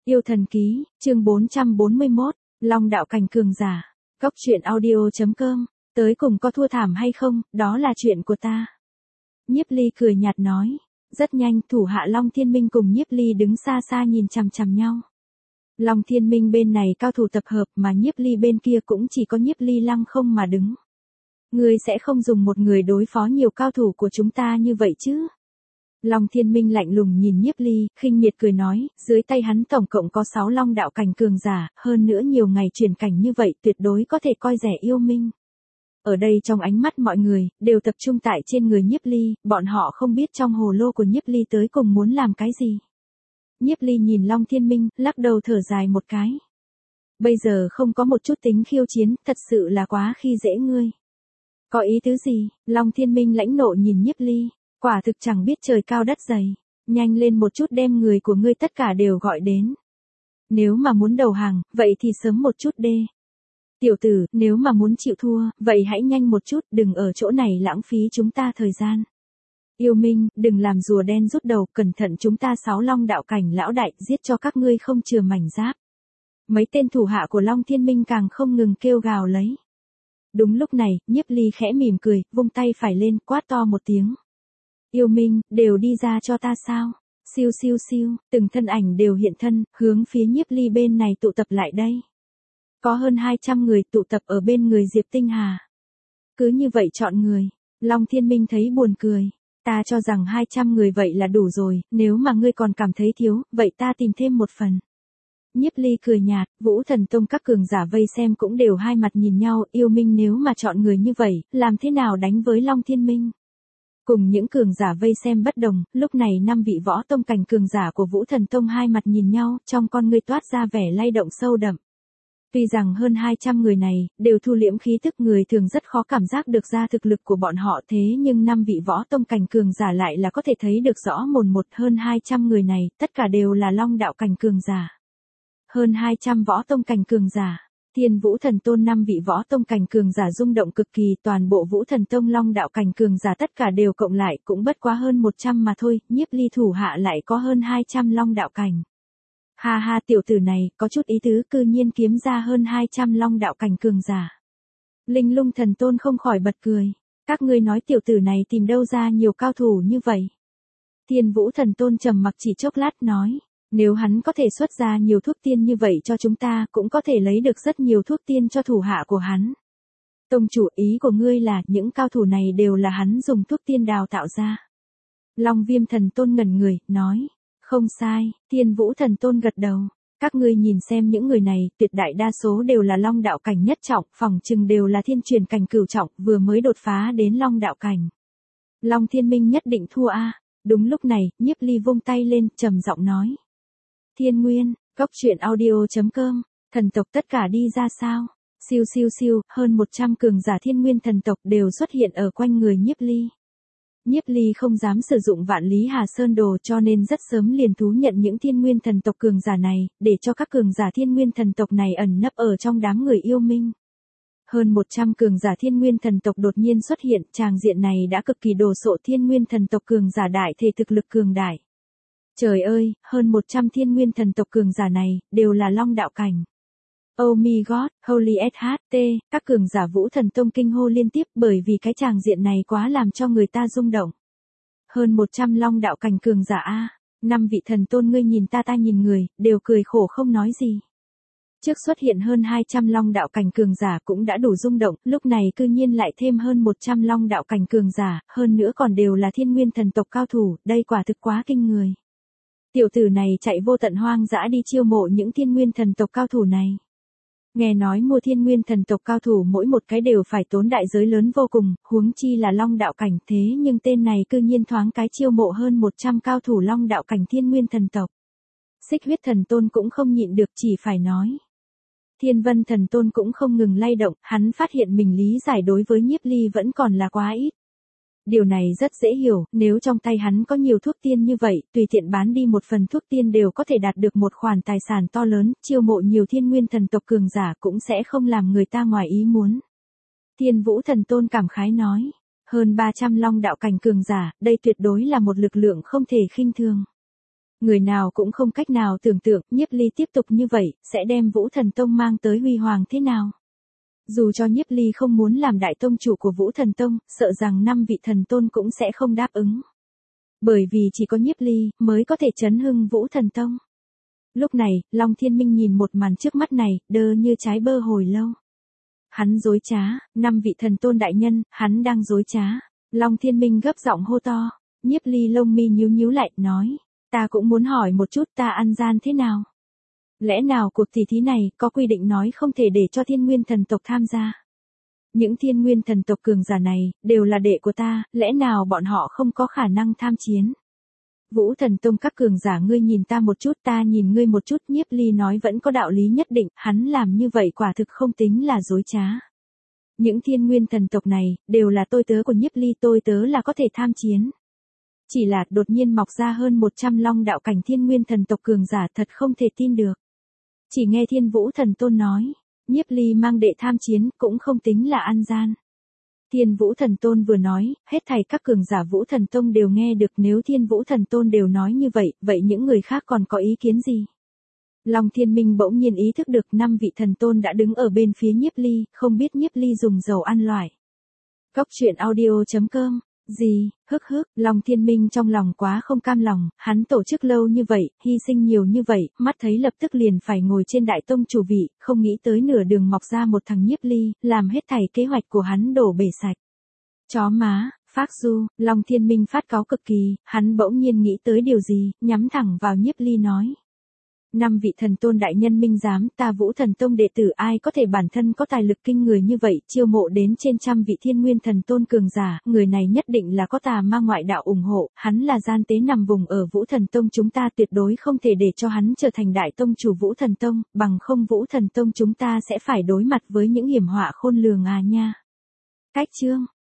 Yêu thần ký, chương 441, Long đạo cảnh cường giả. Góc truyện audio.com, tới cùng có thua thảm hay không, đó là chuyện của ta. Nhiếp Ly cười nhạt nói. Rất nhanh, thủ hạ Long Thiên Minh cùng Nhiếp Ly đứng xa xa nhìn chằm chằm nhau. Long Thiên Minh bên này cao thủ tập hợp mà Nhiếp Ly bên kia cũng chỉ có Nhiếp Ly lăng không mà đứng. Ngươi sẽ không dùng một người đối phó nhiều cao thủ của chúng ta như vậy chứ? Long Thiên Minh lạnh lùng nhìn Nhiếp Ly, khinh miệt cười nói, dưới tay hắn tổng cộng có 6 long đạo cảnh cường giả, hơn nữa nhiều ngày truyền cảnh như vậy tuyệt đối có thể coi rẻ yêu minh. Ở đây trong ánh mắt mọi người, đều tập trung tại trên người Nhiếp Ly, bọn họ không biết trong hồ lô của Nhiếp Ly tới cùng muốn làm cái gì. Nhiếp Ly nhìn Long Thiên Minh, lắc đầu thở dài một cái. Bây giờ không có một chút tính khiêu chiến, thật sự là quá khi dễ ngươi. Có ý tứ gì? Long Thiên Minh lãnh nộ nhìn Nhiếp Ly. Quả thực chẳng biết trời cao đất dày, nhanh lên một chút đem người của ngươi tất cả đều gọi đến. Nếu mà muốn đầu hàng, vậy thì sớm một chút đê. Tiểu tử, nếu mà muốn chịu thua, vậy hãy nhanh một chút, đừng ở chỗ này lãng phí chúng ta thời gian. Yêu Minh, đừng làm rùa đen rút đầu, cẩn thận chúng ta 6 long đạo cảnh lão đại, giết cho các ngươi không chừa mảnh giáp. Mấy tên thủ hạ của Long Thiên Minh càng không ngừng kêu gào lấy. Đúng lúc này, Nhiếp Ly khẽ mỉm cười, vung tay phải lên, quát to một tiếng. Yêu Minh, đều đi ra cho ta sao? Siêu siêu siêu, từng thân ảnh đều hiện thân, hướng phía Nhiếp Ly bên này tụ tập lại đây. Có hơn 200 người tụ tập ở bên người Diệp Tinh Hà. Cứ như vậy chọn người. Long Thiên Minh thấy buồn cười. Ta cho rằng 200 người vậy là đủ rồi, nếu mà ngươi còn cảm thấy thiếu, vậy ta tìm thêm một phần. Nhiếp Ly cười nhạt, Vũ Thần Tông các cường giả vây xem cũng đều hai mặt nhìn nhau, Yêu Minh nếu mà chọn người như vậy, làm thế nào đánh với Long Thiên Minh? Cùng những cường giả vây xem bất đồng, lúc này 5 vị võ tông cảnh cường giả của Vũ Thần Tông hai mặt nhìn nhau, trong con ngươi toát ra vẻ lay động sâu đậm. Tuy rằng hơn 200 người này, đều thu liễm khí tức người thường rất khó cảm giác được ra thực lực của bọn họ thế nhưng 5 vị võ tông cảnh cường giả lại là có thể thấy được rõ mồn một hơn 200 người này, tất cả đều là long đạo cảnh cường giả. Hơn 200 võ tông cảnh cường giả. Thiên Vũ Thần Tôn 5 vị võ tông cảnh cường giả rung động cực kỳ, toàn bộ Vũ Thần Tông long đạo cảnh cường giả tất cả đều cộng lại cũng bất quá hơn 100 mà thôi, Nhiếp Ly thủ hạ lại có hơn 200 long đạo cảnh. Ha ha, tiểu tử này, có chút ý tứ, cư nhiên kiếm ra hơn 200 long đạo cảnh cường giả. Linh Lung Thần Tôn không khỏi bật cười. Các ngươi nói tiểu tử này tìm đâu ra nhiều cao thủ như vậy? Thiên Vũ Thần Tôn trầm mặc chỉ chốc lát nói. Nếu hắn có thể xuất ra nhiều thuốc tiên như vậy cho chúng ta, cũng có thể lấy được rất nhiều thuốc tiên cho thủ hạ của hắn. Tông chủ, ý của ngươi là những cao thủ này đều là hắn dùng thuốc tiên đào tạo ra. Long Viêm Thần Tôn ngẩn người, nói. Không sai, Thiên Vũ Thần Tôn gật đầu. Các ngươi nhìn xem những người này, tuyệt đại đa số đều là long đạo cảnh nhất trọng, phỏng chừng đều là thiên truyền cảnh cửu trọng, vừa mới đột phá đến long đạo cảnh. Long Thiên Minh nhất định thua a. Đúng lúc này, Nhiếp Ly vung tay lên, trầm giọng nói. Thiên Nguyên, góc truyện audio.com, thần tộc tất cả đi ra sao? Siêu siêu siêu, hơn 100 cường giả Thiên Nguyên thần tộc đều xuất hiện ở quanh người Nhiếp Ly. Nhiếp Ly không dám sử dụng Vạn Lý Hà Sơn đồ cho nên rất sớm liền thú nhận những Thiên Nguyên thần tộc cường giả này, để cho các cường giả Thiên Nguyên thần tộc này ẩn nấp ở trong đám người yêu minh. Hơn 100 cường giả Thiên Nguyên thần tộc đột nhiên xuất hiện, tràng diện này đã cực kỳ đồ sộ Thiên Nguyên thần tộc cường giả đại thể thực lực cường đại. Trời ơi, hơn 100 Thiên Nguyên thần tộc cường giả này, đều là long đạo cảnh. Oh my god, holy SHT, các cường giả Vũ Thần Tông kinh hô liên tiếp bởi vì cái tràng diện này quá làm cho người ta rung động. Hơn 100 long đạo cảnh cường giả a, 5 vị thần tôn ngươi nhìn ta nhìn người, đều cười khổ không nói gì. Trước xuất hiện hơn 200 long đạo cảnh cường giả cũng đã đủ rung động, lúc này cư nhiên lại thêm hơn 100 long đạo cảnh cường giả, hơn nữa còn đều là Thiên Nguyên thần tộc cao thủ, đây quả thực quá kinh người. Tiểu tử này chạy vô tận hoang dã đi chiêu mộ những Thiên Nguyên thần tộc cao thủ này. Nghe nói mua Thiên Nguyên thần tộc cao thủ mỗi một cái đều phải tốn đại giới lớn vô cùng, huống chi là long đạo cảnh, thế nhưng tên này cư nhiên thoáng cái chiêu mộ hơn 100 cao thủ long đạo cảnh Thiên Nguyên thần tộc. Xích Huyết Thần Tôn cũng không nhịn được chỉ phải nói. Thiên Vân Thần Tôn cũng không ngừng lay động, hắn phát hiện mình lý giải đối với Nhiếp Ly vẫn còn là quá ít. Điều này rất dễ hiểu, nếu trong tay hắn có nhiều thuốc tiên như vậy, tùy tiện bán đi một phần thuốc tiên đều có thể đạt được một khoản tài sản to lớn, chiêu mộ nhiều Thiên Nguyên thần tộc cường giả cũng sẽ không làm người ta ngoài ý muốn. Thiên Vũ Thần Tôn cảm khái nói, hơn 300 long đạo cảnh cường giả, đây tuyệt đối là một lực lượng không thể khinh thường. Người nào cũng không cách nào tưởng tượng Nhiếp Ly tiếp tục như vậy, sẽ đem Vũ Thần Tông mang tới huy hoàng thế nào. Dù cho Nhiếp Ly không muốn làm đại tông chủ của Vũ Thần Tông, sợ rằng 5 vị thần tôn cũng sẽ không đáp ứng. Bởi vì chỉ có Nhiếp Ly mới có thể chấn hưng Vũ Thần Tông. Lúc này, Long Thiên Minh nhìn một màn trước mắt này, đơ như trái bơ hồi lâu. Hắn dối trá, 5 vị thần tôn đại nhân, hắn đang dối trá. Long Thiên Minh gấp giọng hô to. Nhiếp Ly lông mi nhíu nhíu lại, nói. Ta cũng muốn hỏi một chút ta ăn gian thế nào? Lẽ nào cuộc tỷ thí này có quy định nói không thể để cho Thiên Nguyên thần tộc tham gia? Những Thiên Nguyên thần tộc cường giả này, đều là đệ của ta, lẽ nào bọn họ không có khả năng tham chiến? Vũ Thần Tông các cường giả ngươi nhìn ta một chút, ta nhìn ngươi một chút, Nhiếp Ly nói vẫn có đạo lý nhất định, hắn làm như vậy quả thực không tính là dối trá. Những Thiên Nguyên thần tộc này, đều là tôi tớ của Nhiếp Ly, tôi tớ là có thể tham chiến. Chỉ là đột nhiên mọc ra hơn 100 long đạo cảnh Thiên Nguyên thần tộc cường giả, thật không thể tin được. Chỉ nghe Thiên Vũ Thần Tôn nói, Nhiếp Ly mang đệ tham chiến cũng không tính là ăn gian. Thiên Vũ Thần Tôn vừa nói, hết thảy các cường giả Vũ Thần Tông đều nghe được, nếu Thiên Vũ Thần Tôn đều nói như vậy, vậy những người khác còn có ý kiến gì? Long Thiên Minh bỗng nhiên ý thức được 5 vị thần tôn đã đứng ở bên phía Nhiếp Ly, không biết Nhiếp Ly dùng dầu ăn loại. Cốc truyện audio.com. Gì, hức, Long Thiên Minh trong lòng quá không cam lòng, hắn tổ chức lâu như vậy, hy sinh nhiều như vậy, mắt thấy lập tức liền phải ngồi trên đại tông chủ vị, không nghĩ tới nửa đường mọc ra một thằng Nhiếp Ly, làm hết thảy kế hoạch của hắn đổ bể sạch. Chó má, phác du, Long Thiên Minh phát cáu cực kỳ, hắn bỗng nhiên nghĩ tới điều gì, nhắm thẳng vào Nhiếp Ly nói. 5 vị thần tôn đại nhân minh giám, ta Vũ Thần Tông đệ tử ai có thể bản thân có tài lực kinh người như vậy, chiêu mộ đến trên trăm vị Thiên Nguyên thần tôn cường giả, người này nhất định là có tà ma ngoại đạo ủng hộ, hắn là gian tế nằm vùng ở Vũ Thần Tông chúng ta, tuyệt đối không thể để cho hắn trở thành đại tông chủ Vũ Thần Tông, bằng không Vũ Thần Tông chúng ta sẽ phải đối mặt với những hiểm họa khôn lường à nha. Cách chương